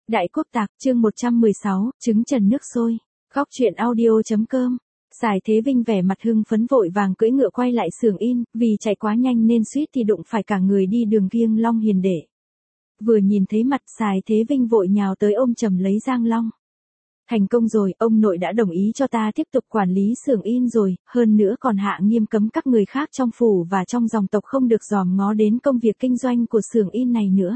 Đại Quốc Tạc, chương 116, trứng trần nước sôi. Góc truyện audio.com. Sài Thế Vinh vẻ mặt hưng phấn vội vàng cưỡi ngựa quay lại xưởng in, vì chạy quá nhanh nên suýt thì đụng phải cả người đi đường Kiêng Long Hiền Đệ. Vừa nhìn thấy mặt Sài Thế Vinh vội nhào tới ôm chầm lấy Giang Long. Thành công rồi, ông nội đã đồng ý cho ta tiếp tục quản lý xưởng in rồi, hơn nữa còn hạ nghiêm cấm các người khác trong phủ và trong dòng tộc không được dòm ngó đến công việc kinh doanh của xưởng in này nữa.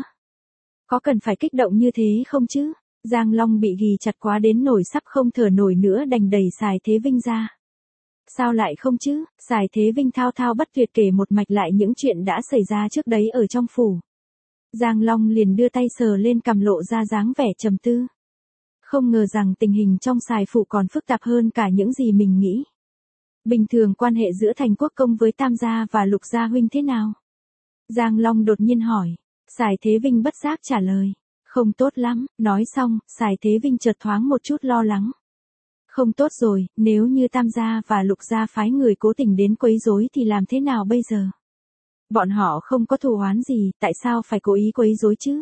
Có cần phải kích động như thế không chứ? Giang Long bị ghì chặt quá đến nổi sắp không thở nổi nữa đành đẩy Sài Thế Vinh ra. Sao lại không chứ? Sài Thế Vinh thao thao bất tuyệt kể một mạch lại những chuyện đã xảy ra trước đấy ở trong phủ. Giang Long liền đưa tay sờ lên cằm lộ ra dáng vẻ trầm tư. Không ngờ rằng tình hình trong Sài phủ còn phức tạp hơn cả những gì mình nghĩ. Bình thường quan hệ giữa Thành Quốc Công với Tam gia và Lục gia huynh thế nào? Giang Long đột nhiên hỏi. Sài Thế Vinh bất giác trả lời. Không tốt lắm, nói xong, Sài Thế Vinh chợt thoáng một chút lo lắng. Không tốt rồi, nếu như Tam gia và Lục gia phái người cố tình đến quấy rối thì làm thế nào bây giờ? Bọn họ không có thù oán gì, tại sao phải cố ý quấy rối chứ?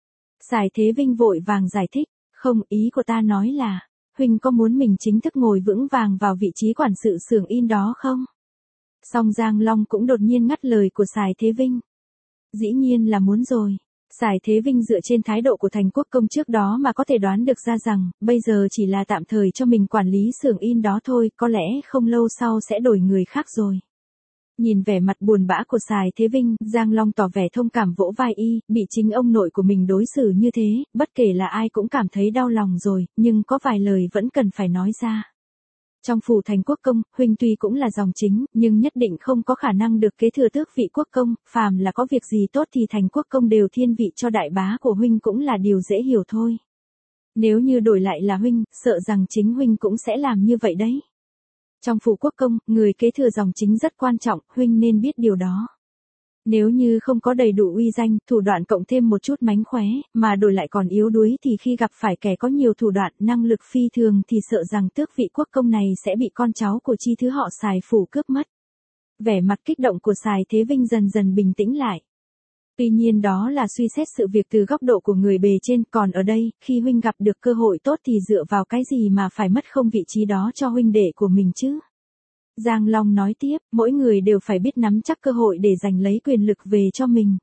Sài Thế Vinh vội vàng giải thích. Không, ý của ta nói là, huynh có muốn mình chính thức ngồi vững vàng vào vị trí quản sự xưởng in đó không? Song Giang Long cũng đột nhiên ngắt lời của Sài Thế Vinh. Dĩ nhiên là muốn rồi. Sài Thế Vinh dựa trên thái độ của Thành Quốc Công trước đó mà có thể đoán được ra rằng, bây giờ chỉ là tạm thời cho mình quản lý xưởng in đó thôi, có lẽ không lâu sau sẽ đổi người khác rồi. Nhìn vẻ mặt buồn bã của Sài Thế Vinh, Giang Long tỏ vẻ thông cảm vỗ vai y, bị chính ông nội của mình đối xử như thế, bất kể là ai cũng cảm thấy đau lòng rồi, nhưng có vài lời vẫn cần phải nói ra. Trong phủ Thành Quốc Công, huynh tuy cũng là dòng chính, nhưng nhất định không có khả năng được kế thừa tước vị quốc công, phàm là có việc gì tốt thì Thành Quốc Công đều thiên vị cho đại bá của huynh cũng là điều dễ hiểu thôi. Nếu như đổi lại là huynh, sợ rằng chính huynh cũng sẽ làm như vậy đấy. Trong phủ quốc công, người kế thừa dòng chính rất quan trọng, huynh nên biết điều đó. Nếu như không có đầy đủ uy danh, thủ đoạn cộng thêm một chút mánh khóe, mà đổi lại còn yếu đuối thì khi gặp phải kẻ có nhiều thủ đoạn, năng lực phi thường thì sợ rằng tước vị quốc công này sẽ bị con cháu của chi thứ họ Sài phủ cướp mất. Vẻ mặt kích động của Sài Thế Vinh dần dần bình tĩnh lại. Tuy nhiên đó là suy xét sự việc từ góc độ của người bề trên, còn ở đây, khi huynh gặp được cơ hội tốt thì dựa vào cái gì mà phải mất không vị trí đó cho huynh đệ của mình chứ? Giang Long nói tiếp, mỗi người đều phải biết nắm chắc cơ hội để giành lấy quyền lực về cho mình.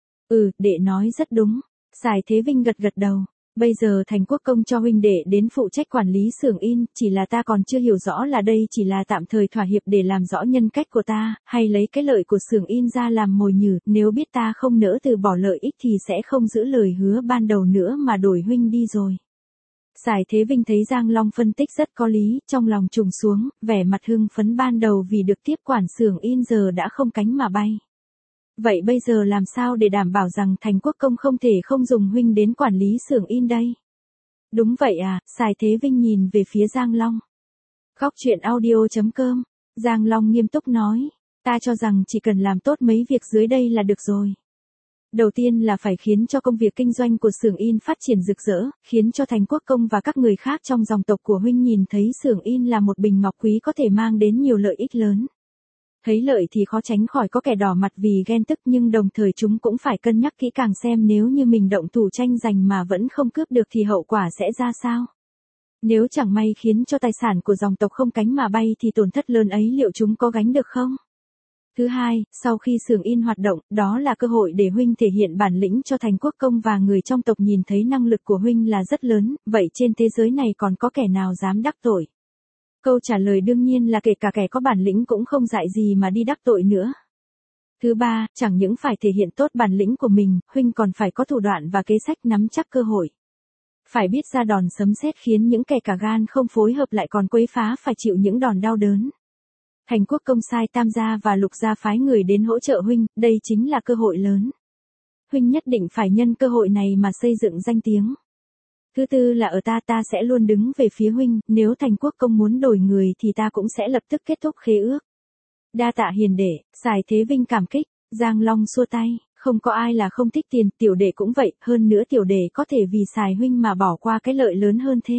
Đệ nói rất đúng. Sài Thế Vinh gật gật đầu. Bây giờ Thành Quốc Công cho huynh đệ đến phụ trách quản lý xưởng in, chỉ là ta còn chưa hiểu rõ là đây chỉ là tạm thời thỏa hiệp để làm rõ nhân cách của ta, hay lấy cái lợi của xưởng in ra làm mồi nhử, nếu biết ta không nỡ từ bỏ lợi ích thì sẽ không giữ lời hứa ban đầu nữa mà đổi huynh đi rồi. Sài Thế Vinh thấy Giang Long phân tích rất có lý, trong lòng trùng xuống, vẻ mặt hưng phấn ban đầu vì được tiếp quản xưởng in giờ đã không cánh mà bay. Vậy bây giờ làm sao để đảm bảo rằng Thành Quốc Công không thể không dùng huynh đến quản lý xưởng in đây? Đúng vậy à, Sài Thế Vinh nhìn về phía Giang Long. Góc truyện audio.com, Giang Long nghiêm túc nói, ta cho rằng chỉ cần làm tốt mấy việc dưới đây là được rồi. Đầu tiên là phải khiến cho công việc kinh doanh của xưởng in phát triển rực rỡ, khiến cho Thành Quốc Công và các người khác trong dòng tộc của huynh nhìn thấy xưởng in là một bình ngọc quý có thể mang đến nhiều lợi ích lớn. Thấy lợi thì khó tránh khỏi có kẻ đỏ mặt vì ghen tức, nhưng đồng thời chúng cũng phải cân nhắc kỹ càng xem nếu như mình động thủ tranh giành mà vẫn không cướp được thì hậu quả sẽ ra sao. Nếu chẳng may khiến cho tài sản của dòng tộc không cánh mà bay thì tổn thất lớn ấy liệu chúng có gánh được không? Thứ hai, sau khi xưởng in hoạt động, đó là cơ hội để huynh thể hiện bản lĩnh cho Thành Quốc Công và người trong tộc nhìn thấy năng lực của huynh là rất lớn, vậy trên thế giới này còn có kẻ nào dám đắc tội? Câu trả lời đương nhiên là kể cả kẻ có bản lĩnh cũng không dại gì mà đi đắc tội nữa. Thứ ba, chẳng những phải thể hiện tốt bản lĩnh của mình, huynh còn phải có thủ đoạn và kế sách nắm chắc cơ hội. Phải biết ra đòn sấm sét khiến những kẻ cả gan không phối hợp lại còn quấy phá phải chịu những đòn đau đớn. Thành Quốc Công sai Tam gia và Lục gia phái người đến hỗ trợ huynh, đây chính là cơ hội lớn. Huynh nhất định phải nhân cơ hội này mà xây dựng danh tiếng. Thứ tư là ở ta sẽ luôn đứng về phía huynh, nếu Thành Quốc Công muốn đổi người thì ta cũng sẽ lập tức kết thúc khế ước. Đa tạ hiền đệ, Sài Thế Vinh cảm kích. Giang Long xua tay, không có ai là không thích tiền, tiểu đệ cũng vậy, hơn nữa tiểu đệ có thể vì Sài huynh mà bỏ qua cái lợi lớn hơn thế.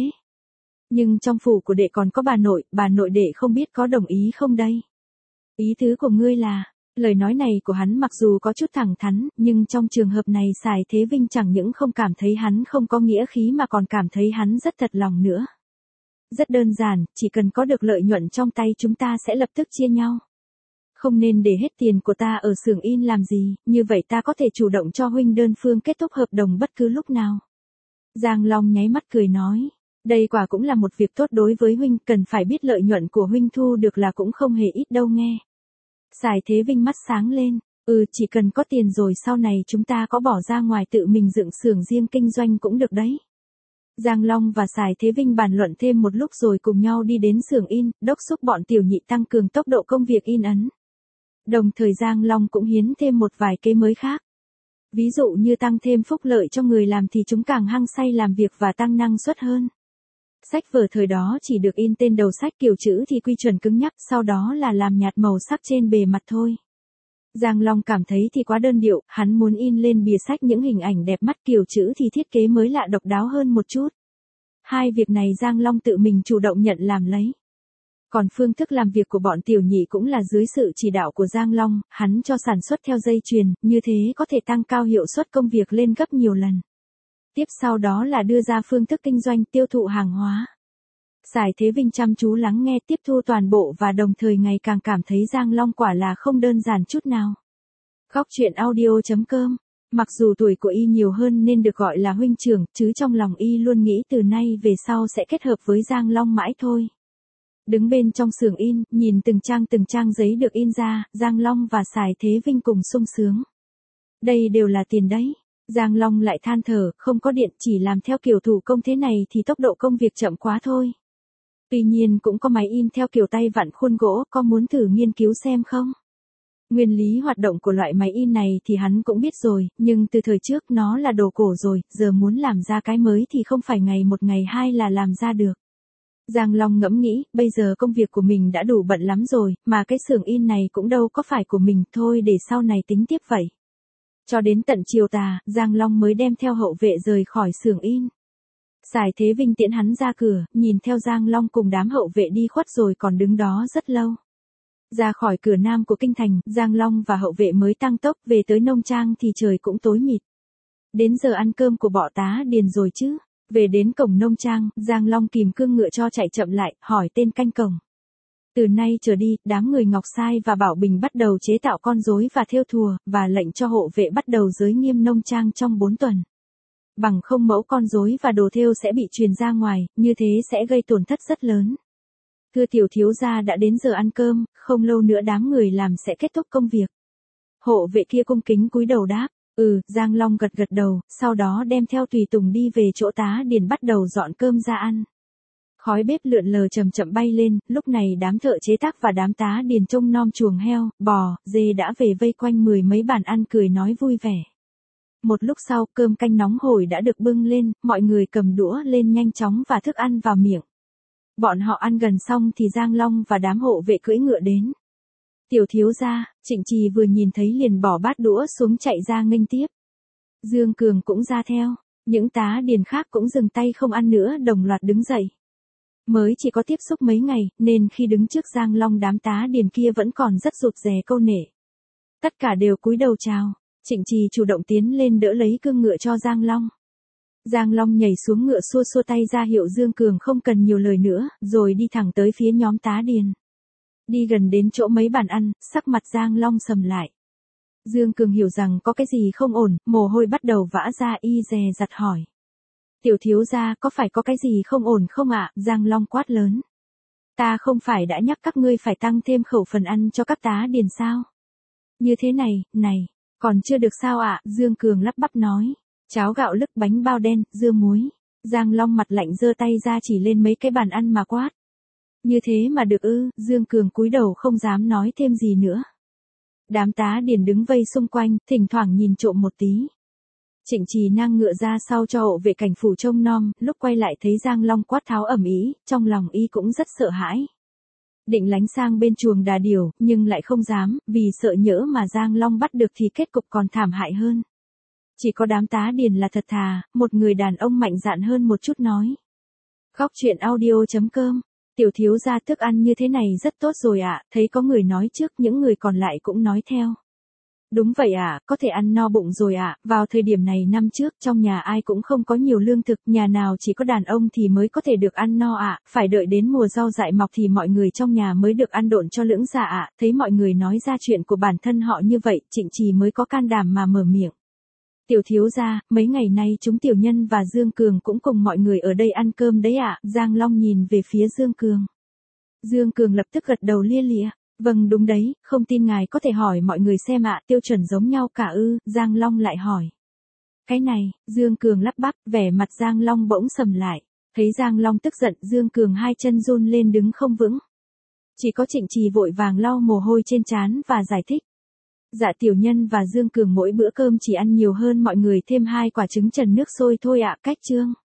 Nhưng trong phủ của đệ còn có bà nội đệ không biết có đồng ý không đây? Ý tứ của ngươi là, Lời nói này của hắn mặc dù có chút thẳng thắn, nhưng trong trường hợp này Sài Thế Vinh chẳng những không cảm thấy hắn không có nghĩa khí mà còn cảm thấy hắn rất thật lòng nữa. Rất đơn giản, chỉ cần có được lợi nhuận trong tay chúng ta sẽ lập tức chia nhau. Không nên để hết tiền của ta ở xưởng in làm gì, như vậy ta có thể chủ động cho huynh đơn phương kết thúc hợp đồng bất cứ lúc nào. Giang Long nháy mắt cười nói, đây quả cũng là một việc tốt đối với huynh, cần phải biết lợi nhuận của huynh thu được là cũng không hề ít đâu nghe. Sài Thế Vinh mắt sáng lên, chỉ cần có tiền rồi sau này chúng ta có bỏ ra ngoài tự mình dựng xưởng riêng kinh doanh cũng được đấy. Giang Long và Sài Thế Vinh bàn luận thêm một lúc rồi cùng nhau đi đến xưởng in, đốc thúc bọn tiểu nhị tăng cường tốc độ công việc in ấn. Đồng thời Giang Long cũng hiến thêm một vài kế mới khác. Ví dụ như tăng thêm phúc lợi cho người làm thì chúng càng hăng say làm việc và tăng năng suất hơn. Sách vở thời đó chỉ được in tên đầu sách, kiểu chữ thì quy chuẩn cứng nhắc, sau đó là làm nhạt màu sắc trên bề mặt thôi. Giang Long cảm thấy thì quá đơn điệu, hắn muốn in lên bìa sách những hình ảnh đẹp mắt, kiểu chữ thì thiết kế mới lạ độc đáo hơn một chút. Hai việc này Giang Long tự mình chủ động nhận làm lấy. Còn phương thức làm việc của bọn tiểu nhị cũng là dưới sự chỉ đạo của Giang Long, hắn cho sản xuất theo dây chuyền, như thế có thể tăng cao hiệu suất công việc lên gấp nhiều lần. Tiếp sau đó là đưa ra phương thức kinh doanh tiêu thụ hàng hóa. Sài Thế Vinh chăm chú lắng nghe tiếp thu toàn bộ và đồng thời ngày càng cảm thấy Giang Long quả là không đơn giản chút nào. Góc truyện audio.com. Mặc dù tuổi của y nhiều hơn nên được gọi là huynh trưởng, chứ trong lòng y luôn nghĩ từ nay về sau sẽ kết hợp với Giang Long mãi thôi. Đứng bên trong xưởng in, nhìn từng trang giấy được in ra, Giang Long và Sài Thế Vinh cùng sung sướng. Đây đều là tiền đấy. Giang Long lại than thở, không có điện, chỉ làm theo kiểu thủ công thế này thì tốc độ công việc chậm quá thôi. Tuy nhiên cũng có máy in theo kiểu tay vặn khuôn gỗ, có muốn thử nghiên cứu xem không? Nguyên lý hoạt động của loại máy in này thì hắn cũng biết rồi, nhưng từ thời trước nó là đồ cổ rồi, giờ muốn làm ra cái mới thì không phải ngày một ngày hai là làm ra được. Giang Long ngẫm nghĩ, bây giờ công việc của mình đã đủ bận lắm rồi, mà cái xưởng in này cũng đâu có phải của mình, thôi để sau này tính tiếp vậy. Cho đến tận chiều tà, Giang Long mới đem theo hậu vệ rời khỏi xưởng in. Sài Thế Vinh tiễn hắn ra cửa, nhìn theo Giang Long cùng đám hậu vệ đi khuất rồi còn đứng đó rất lâu. Ra khỏi cửa nam của kinh thành, Giang Long và hậu vệ mới tăng tốc về tới nông trang thì trời cũng tối mịt. Đến giờ ăn cơm của bọ tá điền rồi chứ. Về đến cổng nông trang, Giang Long kìm cương ngựa cho chạy chậm lại, hỏi tên canh cổng. Từ nay trở đi, đám người Ngọc Sai và Bảo Bình bắt đầu chế tạo con rối và thêu thùa, và lệnh cho hộ vệ bắt đầu giới nghiêm nông trang trong 4 tuần. Bằng không mẫu con rối và đồ thêu sẽ bị truyền ra ngoài, như thế sẽ gây tổn thất rất lớn. Thưa tiểu thiếu gia đã đến giờ ăn cơm, không lâu nữa đám người làm sẽ kết thúc công việc. Hộ vệ kia cung kính cúi đầu đáp. Giang Long gật gật đầu, sau đó đem theo tùy tùng đi về chỗ tá điền bắt đầu dọn cơm ra ăn. Khói bếp lượn lờ chậm chậm bay lên, lúc này đám thợ chế tác và đám tá điền trông nom chuồng heo, bò, dê đã về vây quanh mười mấy bàn ăn cười nói vui vẻ. Một lúc sau, cơm canh nóng hổi đã được bưng lên, mọi người cầm đũa lên nhanh chóng và thức ăn vào miệng. Bọn họ ăn gần xong thì Giang Long và đám hộ vệ cưỡi ngựa đến. Tiểu thiếu gia, Trịnh Trì vừa nhìn thấy liền bỏ bát đũa xuống chạy ra nghênh tiếp. Dương Cường cũng ra theo, những tá điền khác cũng dừng tay không ăn nữa đồng loạt đứng dậy. Mới chỉ có tiếp xúc mấy ngày, nên khi đứng trước Giang Long đám tá điền kia vẫn còn rất rụt rè câu nể. Tất cả đều cúi đầu chào, Trịnh Trì chủ động tiến lên đỡ lấy cương ngựa cho Giang Long. Giang Long nhảy xuống ngựa xua xua tay ra hiệu Dương Cường không cần nhiều lời nữa, rồi đi thẳng tới phía nhóm tá điền. Đi gần đến chỗ mấy bàn ăn, sắc mặt Giang Long sầm lại. Dương Cường hiểu rằng có cái gì không ổn, mồ hôi bắt đầu vã ra y dè dặt hỏi. Tiểu thiếu gia có phải có cái gì không ổn không ạ? Giang Long quát lớn. Ta không phải đã nhắc các ngươi phải tăng thêm khẩu phần ăn cho các tá điền sao? Như thế này, còn chưa được sao ạ? Dương Cường lắp bắp nói. Cháo gạo lứt bánh bao đen, dưa muối. Giang Long mặt lạnh giơ tay ra chỉ lên mấy cái bàn ăn mà quát. Như thế mà được ư? Dương Cường cúi đầu không dám nói thêm gì nữa. Đám tá điền đứng vây xung quanh, thỉnh thoảng nhìn trộm một tí. Trịnh Trì nang ngựa ra sau cho hộ vệ cảnh phủ trông nom, lúc quay lại thấy Giang Long quát tháo ầm ĩ, trong lòng y cũng rất sợ hãi. Định lánh sang bên chuồng đà điểu, nhưng lại không dám, vì sợ nhỡ mà Giang Long bắt được thì kết cục còn thảm hại hơn. Chỉ có đám tá điền là thật thà, một người đàn ông mạnh dạn hơn một chút nói. Góc truyện audio.com Tiểu thiếu gia thức ăn như thế này rất tốt rồi ạ, thấy có người nói trước những người còn lại cũng nói theo. Đúng vậy ạ, có thể ăn no bụng rồi ạ, vào thời điểm này năm trước trong nhà ai cũng không có nhiều lương thực, nhà nào chỉ có đàn ông thì mới có thể được ăn no ạ, phải đợi đến mùa rau dại mọc thì mọi người trong nhà mới được ăn độn cho lưỡng dạ ạ, thấy mọi người nói ra chuyện của bản thân họ như vậy, Trịnh Trì mới có can đảm mà mở miệng. Tiểu thiếu gia, mấy ngày nay chúng tiểu nhân và Dương Cường cũng cùng mọi người ở đây ăn cơm đấy ạ, Giang Long nhìn về phía Dương Cường. Dương Cường lập tức gật đầu lia lịa. Vâng đúng đấy, không tin ngài có thể hỏi mọi người xem ạ, tiêu chuẩn giống nhau cả ư, Giang Long lại hỏi. Cái này, Dương Cường lắp bắp, vẻ mặt Giang Long bỗng sầm lại. Thấy Giang Long tức giận, Dương Cường hai chân run lên đứng không vững. Chỉ có Trịnh Trì vội vàng lau mồ hôi trên trán và giải thích. Dạ tiểu nhân và Dương Cường mỗi bữa cơm chỉ ăn nhiều hơn mọi người thêm 2 quả trứng trần nước sôi thôi ạ, cách chương.